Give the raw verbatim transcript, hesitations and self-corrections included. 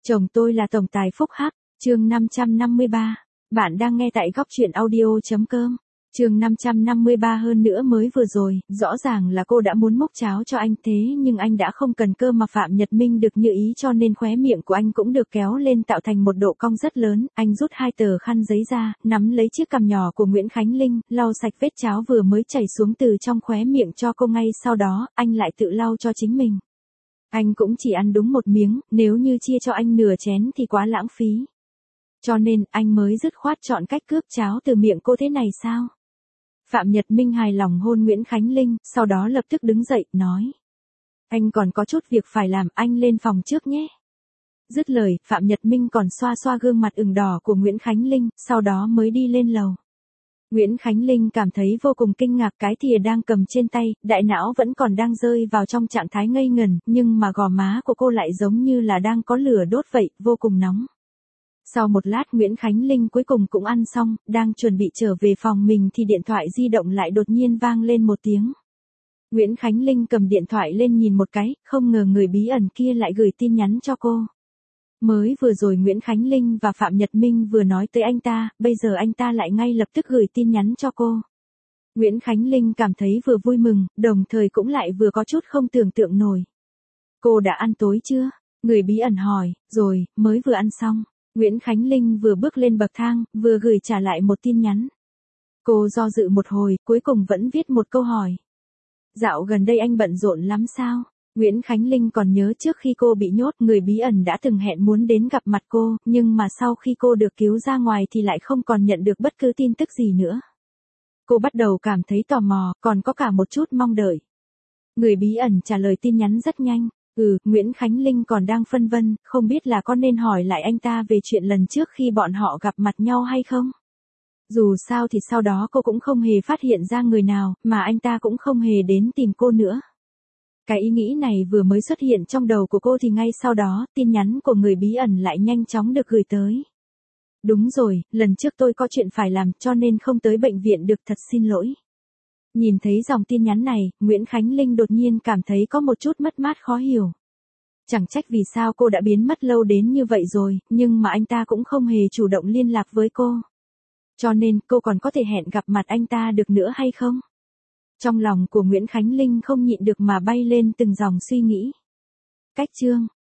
Chồng tôi là tổng tài Phúc Hắc, chương năm trăm năm mươi ba. Bạn đang nghe tại góc truyện audio.com. Chương năm trăm năm mươi ba hơn nữa mới vừa rồi, rõ ràng là cô đã muốn múc cháo cho anh thế nhưng anh đã không cần cơ mà Phạm Nhật Minh được như ý cho nên khóe miệng của anh cũng được kéo lên tạo thành một độ cong rất lớn. Anh rút hai tờ khăn giấy ra, nắm lấy chiếc cằm nhỏ của Nguyễn Khánh Linh, lau sạch vết cháo vừa mới chảy xuống từ trong khóe miệng cho cô ngay sau đó, anh lại tự lau cho chính mình. Anh cũng chỉ ăn đúng một miếng, nếu như chia cho anh nửa chén thì quá lãng phí. Cho nên, anh mới dứt khoát chọn cách cướp cháo từ miệng cô thế này sao? Phạm Nhật Minh hài lòng hôn Nguyễn Khánh Linh, sau đó lập tức đứng dậy, nói. Anh còn có chút việc phải làm, anh lên phòng trước nhé. Dứt lời, Phạm Nhật Minh còn xoa xoa gương mặt ửng đỏ của Nguyễn Khánh Linh, sau đó mới đi lên lầu. Nguyễn Khánh Linh cảm thấy vô cùng kinh ngạc, cái thìa đang cầm trên tay, đại não vẫn còn đang rơi vào trong trạng thái ngây ngần, nhưng mà gò má của cô lại giống như là đang có lửa đốt vậy, vô cùng nóng. Sau một lát Nguyễn Khánh Linh cuối cùng cũng ăn xong, đang chuẩn bị trở về phòng mình thì điện thoại di động lại đột nhiên vang lên một tiếng. Nguyễn Khánh Linh cầm điện thoại lên nhìn một cái, không ngờ người bí ẩn kia lại gửi tin nhắn cho cô. Mới vừa rồi Nguyễn Khánh Linh và Phạm Nhật Minh vừa nói tới anh ta, bây giờ anh ta lại ngay lập tức gửi tin nhắn cho cô. Nguyễn Khánh Linh cảm thấy vừa vui mừng, đồng thời cũng lại vừa có chút không tưởng tượng nổi. Cô đã ăn tối chưa? Người bí ẩn hỏi, rồi, mới vừa ăn xong. Nguyễn Khánh Linh vừa bước lên bậc thang, vừa gửi trả lại một tin nhắn. Cô do dự một hồi, cuối cùng vẫn viết một câu hỏi. Dạo gần đây anh bận rộn lắm sao? Nguyễn Khánh Linh còn nhớ trước khi cô bị nhốt, người bí ẩn đã từng hẹn muốn đến gặp mặt cô, nhưng mà sau khi cô được cứu ra ngoài thì lại không còn nhận được bất cứ tin tức gì nữa. Cô bắt đầu cảm thấy tò mò, còn có cả một chút mong đợi. Người bí ẩn trả lời tin nhắn rất nhanh. Ừ, Nguyễn Khánh Linh còn đang phân vân, không biết là có nên hỏi lại anh ta về chuyện lần trước khi bọn họ gặp mặt nhau hay không? Dù sao thì sau đó cô cũng không hề phát hiện ra người nào, mà anh ta cũng không hề đến tìm cô nữa. Cái ý nghĩ này vừa mới xuất hiện trong đầu của cô thì ngay sau đó, tin nhắn của người bí ẩn lại nhanh chóng được gửi tới. Đúng rồi, lần trước tôi có chuyện phải làm cho nên không tới bệnh viện được, thật xin lỗi. Nhìn thấy dòng tin nhắn này, Nguyễn Khánh Linh đột nhiên cảm thấy có một chút mất mát khó hiểu. Chẳng trách vì sao cô đã biến mất lâu đến như vậy rồi, nhưng mà anh ta cũng không hề chủ động liên lạc với cô. Cho nên cô còn có thể hẹn gặp mặt anh ta được nữa hay không? Trong lòng của Nguyễn Khánh Linh không nhịn được mà bay lên từng dòng suy nghĩ. Cách chương